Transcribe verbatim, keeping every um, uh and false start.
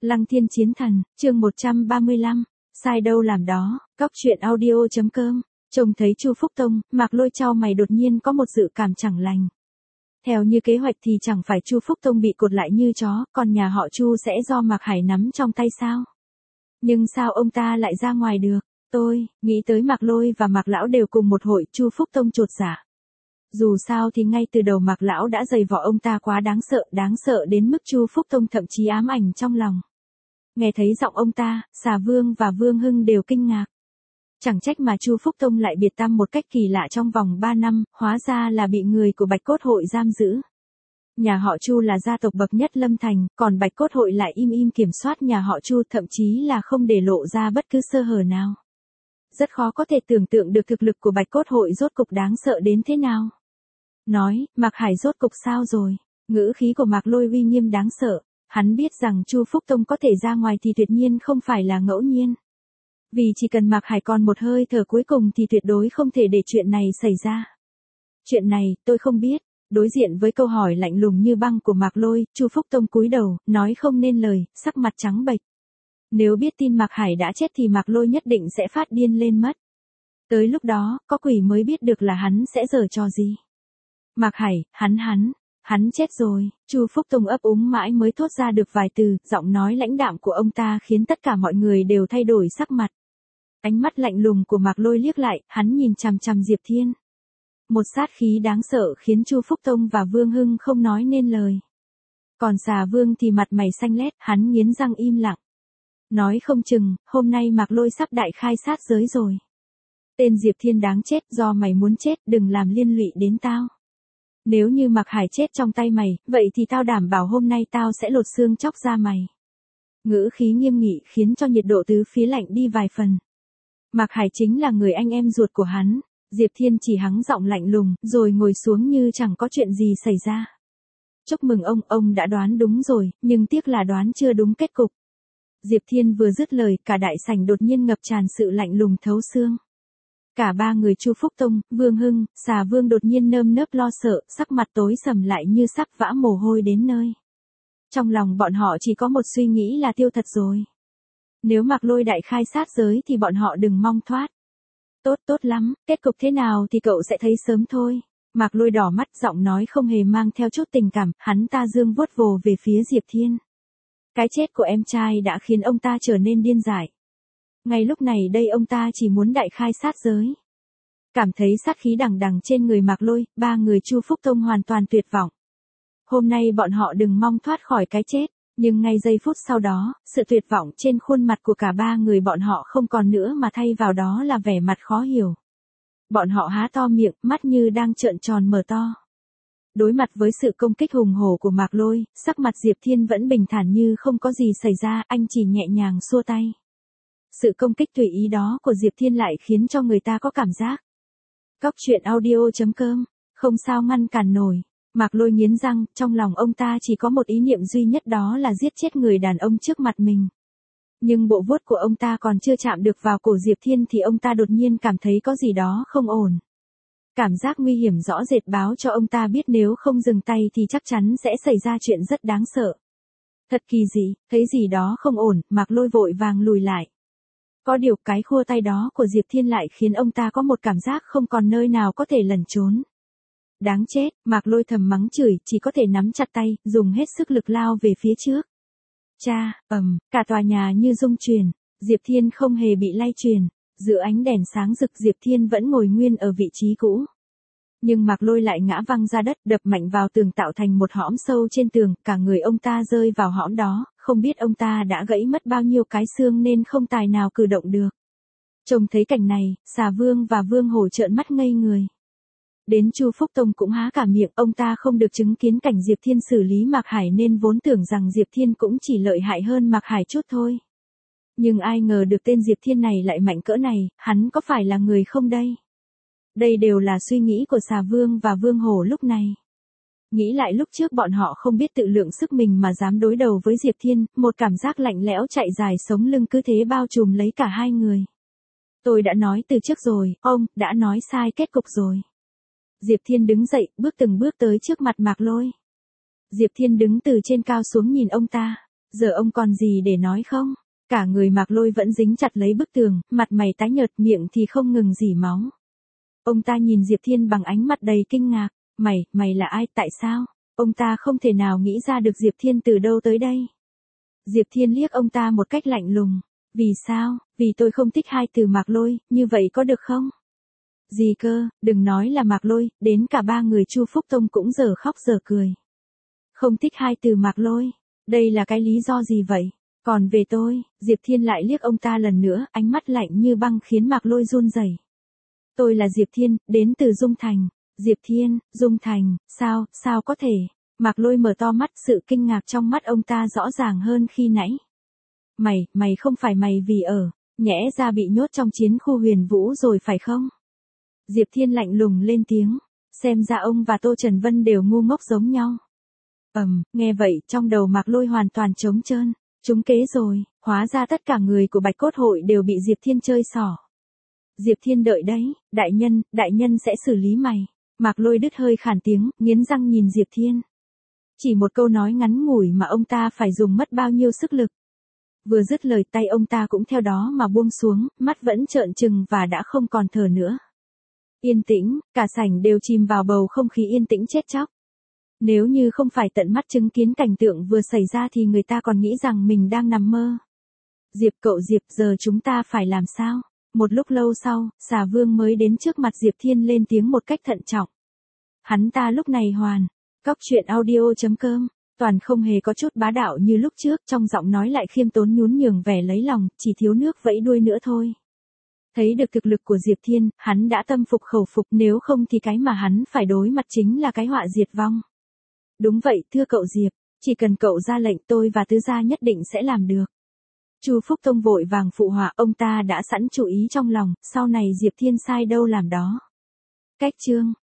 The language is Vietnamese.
Lăng Thiên Chiến Thần, chương một trăm ba mươi lăm, sai đâu làm đó, góc truyện audio.com, trông thấy Chu Phúc Tông, Mạc Lôi chau mày đột nhiên có một dự cảm chẳng lành. Theo như kế hoạch thì chẳng phải Chu Phúc Tông bị cột lại như chó, còn nhà họ Chu sẽ do Mạc Hải nắm trong tay sao? Nhưng sao ông ta lại ra ngoài được? Tôi, nghĩ tới Mạc Lôi và Mạc Lão đều cùng một hội, Chu Phúc Tông chột dạ. Dù sao thì ngay từ đầu Mạc Lão đã giày vò ông ta quá đáng sợ, đáng sợ đến mức Chu Phúc Tông thậm chí ám ảnh trong lòng. Nghe thấy giọng ông ta, Xà Vương và Vương Hưng đều kinh ngạc. Chẳng trách mà Chu Phúc Tông lại biệt tăm một cách kỳ lạ trong vòng ba năm, hóa ra là bị người của Bạch Cốt Hội giam giữ. Nhà họ Chu là gia tộc bậc nhất Lâm Thành, còn Bạch Cốt Hội lại im im kiểm soát nhà họ Chu, thậm chí là không để lộ ra bất cứ sơ hở nào. Rất khó có thể tưởng tượng được thực lực của Bạch Cốt Hội rốt cục đáng sợ đến thế nào. Nói, Mạc Hải rốt cục sao rồi? Ngữ khí của Mạc Lôi uy nghiêm đáng sợ. Hắn biết rằng Chu Phúc Tông có thể ra ngoài thì tuyệt nhiên không phải là ngẫu nhiên. Vì chỉ cần Mạc Hải còn một hơi thở cuối cùng thì tuyệt đối không thể để chuyện này xảy ra. Chuyện này, tôi không biết. Đối diện với câu hỏi lạnh lùng như băng của Mạc Lôi, Chu Phúc Tông cúi đầu, nói không nên lời, sắc mặt trắng bệch. Nếu biết tin Mạc Hải đã chết thì Mạc Lôi nhất định sẽ phát điên lên mất. Tới lúc đó, có quỷ mới biết được là hắn sẽ giở trò gì. Mạc Hải, hắn hắn, hắn chết rồi. Chu Phúc Tông ấp úng mãi mới thốt ra được vài từ, giọng nói lãnh đạm của ông ta khiến tất cả mọi người đều thay đổi sắc mặt. Ánh mắt lạnh lùng của Mạc Lôi liếc lại, hắn nhìn chằm chằm Diệp Thiên. Một sát khí đáng sợ khiến Chu Phúc Tông và Vương Hưng không nói nên lời. Còn Xà Vương thì mặt mày xanh lét, hắn nghiến răng im lặng. Nói không chừng, hôm nay Mạc Lôi sắp đại khai sát giới rồi. Tên Diệp Thiên đáng chết, do mày muốn chết, đừng làm liên lụy đến tao. Nếu như Mạc Hải chết trong tay mày, vậy thì tao đảm bảo hôm nay tao sẽ lột xương chóc da mày. Ngữ khí nghiêm nghị khiến cho nhiệt độ tứ phía lạnh đi vài phần. Mạc Hải chính là người anh em ruột của hắn. Diệp Thiên chỉ hắng giọng lạnh lùng, rồi ngồi xuống như chẳng có chuyện gì xảy ra. Chúc mừng ông, ông đã đoán đúng rồi, nhưng tiếc là đoán chưa đúng kết cục. Diệp Thiên vừa dứt lời, cả đại sảnh đột nhiên ngập tràn sự lạnh lùng thấu xương. Cả ba người Chu Phúc Tông, Vương Hưng, Xà Vương đột nhiên nơm nớp lo sợ, sắc mặt tối sầm lại như sắp vã mồ hôi đến nơi. Trong lòng bọn họ chỉ có một suy nghĩ là tiêu thật rồi. Nếu Mạc Lôi đại khai sát giới thì bọn họ đừng mong thoát. Tốt tốt lắm, kết cục thế nào thì cậu sẽ thấy sớm thôi. Mạc Lôi đỏ mắt, giọng nói không hề mang theo chút tình cảm, hắn ta dương vuốt vồ về phía Diệp Thiên. Cái chết của em trai đã khiến ông ta trở nên điên dại. Ngay lúc này đây ông ta chỉ muốn đại khai sát giới. Cảm thấy sát khí đằng đằng trên người Mạc Lôi, ba người Chu Phúc Tông hoàn toàn tuyệt vọng. Hôm nay bọn họ đừng mong thoát khỏi cái chết, nhưng ngay giây phút sau đó, sự tuyệt vọng trên khuôn mặt của cả ba người bọn họ không còn nữa mà thay vào đó là vẻ mặt khó hiểu. Bọn họ há to miệng, mắt như đang trợn tròn mở to. Đối mặt với sự công kích hùng hổ của Mạc Lôi, sắc mặt Diệp Thiên vẫn bình thản như không có gì xảy ra, anh chỉ nhẹ nhàng xua tay. Sự công kích tùy ý đó của Diệp Thiên lại khiến cho người ta có cảm giác. Góc truyện audio.com, không sao ngăn cản nổi. Mạc Lôi nghiến răng, trong lòng ông ta chỉ có một ý niệm duy nhất, đó là giết chết người đàn ông trước mặt mình. Nhưng bộ vuốt của ông ta còn chưa chạm được vào cổ Diệp Thiên thì ông ta đột nhiên cảm thấy có gì đó không ổn. Cảm giác nguy hiểm rõ rệt báo cho ông ta biết nếu không dừng tay thì chắc chắn sẽ xảy ra chuyện rất đáng sợ. Thật kỳ dị, thấy gì đó không ổn, Mạc Lôi vội vàng lùi lại. Có điều cái khua tay đó của Diệp Thiên lại khiến ông ta có một cảm giác không còn nơi nào có thể lẩn trốn. Đáng chết, Mạc Lôi thầm mắng chửi, chỉ có thể nắm chặt tay, dùng hết sức lực lao về phía trước. Cha, ầm, cả tòa nhà như rung chuyển, Diệp Thiên không hề bị lay chuyển, giữa ánh đèn sáng rực Diệp Thiên vẫn ngồi nguyên ở vị trí cũ. Nhưng Mạc Lôi lại ngã văng ra đất, đập mạnh vào tường tạo thành một hõm sâu trên tường, cả người ông ta rơi vào hõm đó, không biết ông ta đã gãy mất bao nhiêu cái xương nên không tài nào cử động được. Trông thấy cảnh này, Xà Vương và Vương Hổ trợn mắt ngây người. Đến Chu Phúc Tông cũng há cả miệng, ông ta không được chứng kiến cảnh Diệp Thiên xử lý Mạc Hải nên vốn tưởng rằng Diệp Thiên cũng chỉ lợi hại hơn Mạc Hải chút thôi. Nhưng ai ngờ được tên Diệp Thiên này lại mạnh cỡ này, hắn có phải là người không đây? Đây đều là suy nghĩ của Xà Vương và Vương Hổ lúc này. Nghĩ lại lúc trước bọn họ không biết tự lượng sức mình mà dám đối đầu với Diệp Thiên, một cảm giác lạnh lẽo chạy dài sống lưng cứ thế bao trùm lấy cả hai người. Tôi đã nói từ trước rồi, ông, đã nói sai kết cục rồi. Diệp Thiên đứng dậy, bước từng bước tới trước mặt Mạc Lôi. Diệp Thiên đứng từ trên cao xuống nhìn ông ta. Giờ ông còn gì để nói không? Cả người Mạc Lôi vẫn dính chặt lấy bức tường, mặt mày tái nhợt, miệng thì không ngừng rỉ máu. Ông ta nhìn Diệp Thiên bằng ánh mặt đầy kinh ngạc, mày, mày là ai, tại sao? Ông ta không thể nào nghĩ ra được Diệp Thiên từ đâu tới đây. Diệp Thiên liếc ông ta một cách lạnh lùng, vì sao, vì tôi không thích hai từ Mạc Lôi, như vậy có được không? Gì cơ, đừng nói là Mạc Lôi, đến cả ba người Chu Phúc Tông cũng giờ khóc giờ cười. Không thích hai từ Mạc Lôi, đây là cái lý do gì vậy? Còn về tôi, Diệp Thiên lại liếc ông ta lần nữa, ánh mắt lạnh như băng khiến Mạc Lôi run rẩy. Tôi là Diệp Thiên, đến từ Dung Thành. Diệp Thiên, Dung Thành, sao, sao có thể? Mạc Lôi mở to mắt, sự kinh ngạc trong mắt ông ta rõ ràng hơn khi nãy. Mày, mày không phải mày vì ở, nhẽ ra bị nhốt trong chiến khu Huyền Vũ rồi phải không? Diệp Thiên lạnh lùng lên tiếng, xem ra ông và Tô Trần Vân đều ngu ngốc giống nhau. Ầm, nghe vậy, trong đầu Mạc Lôi hoàn toàn trống trơn, trúng kế rồi, hóa ra tất cả người của Bạch Cốt hội đều bị Diệp Thiên chơi xỏ. Diệp Thiên đợi đấy, đại nhân, đại nhân sẽ xử lý mày. Mạc Lôi đứt hơi khản tiếng, nghiến răng nhìn Diệp Thiên. Chỉ một câu nói ngắn ngủi mà ông ta phải dùng mất bao nhiêu sức lực. Vừa dứt lời, tay ông ta cũng theo đó mà buông xuống, mắt vẫn trợn trừng và đã không còn thở nữa. Yên tĩnh, cả sảnh đều chìm vào bầu không khí yên tĩnh chết chóc. Nếu như không phải tận mắt chứng kiến cảnh tượng vừa xảy ra thì người ta còn nghĩ rằng mình đang nằm mơ. Diệp cậu Diệp, giờ chúng ta phải làm sao? Một lúc lâu sau, Xà Vương mới đến trước mặt Diệp Thiên lên tiếng một cách thận trọng. Hắn ta lúc này hoàn, cóc truyện audio chấm com, toàn không hề có chút bá đạo như lúc trước, trong giọng nói lại khiêm tốn nhún nhường vẻ lấy lòng, chỉ thiếu nước vẫy đuôi nữa thôi. Thấy được thực lực của Diệp Thiên, hắn đã tâm phục khẩu phục, nếu không thì cái mà hắn phải đối mặt chính là cái họa diệt vong. Đúng vậy, thưa cậu Diệp, chỉ cần cậu ra lệnh tôi và tứ gia nhất định sẽ làm được. Chu Phúc Tông vội vàng phụ họa, ông ta đã sẵn chủ ý trong lòng, sau này Diệp Thiên sai đâu làm đó. Cách chương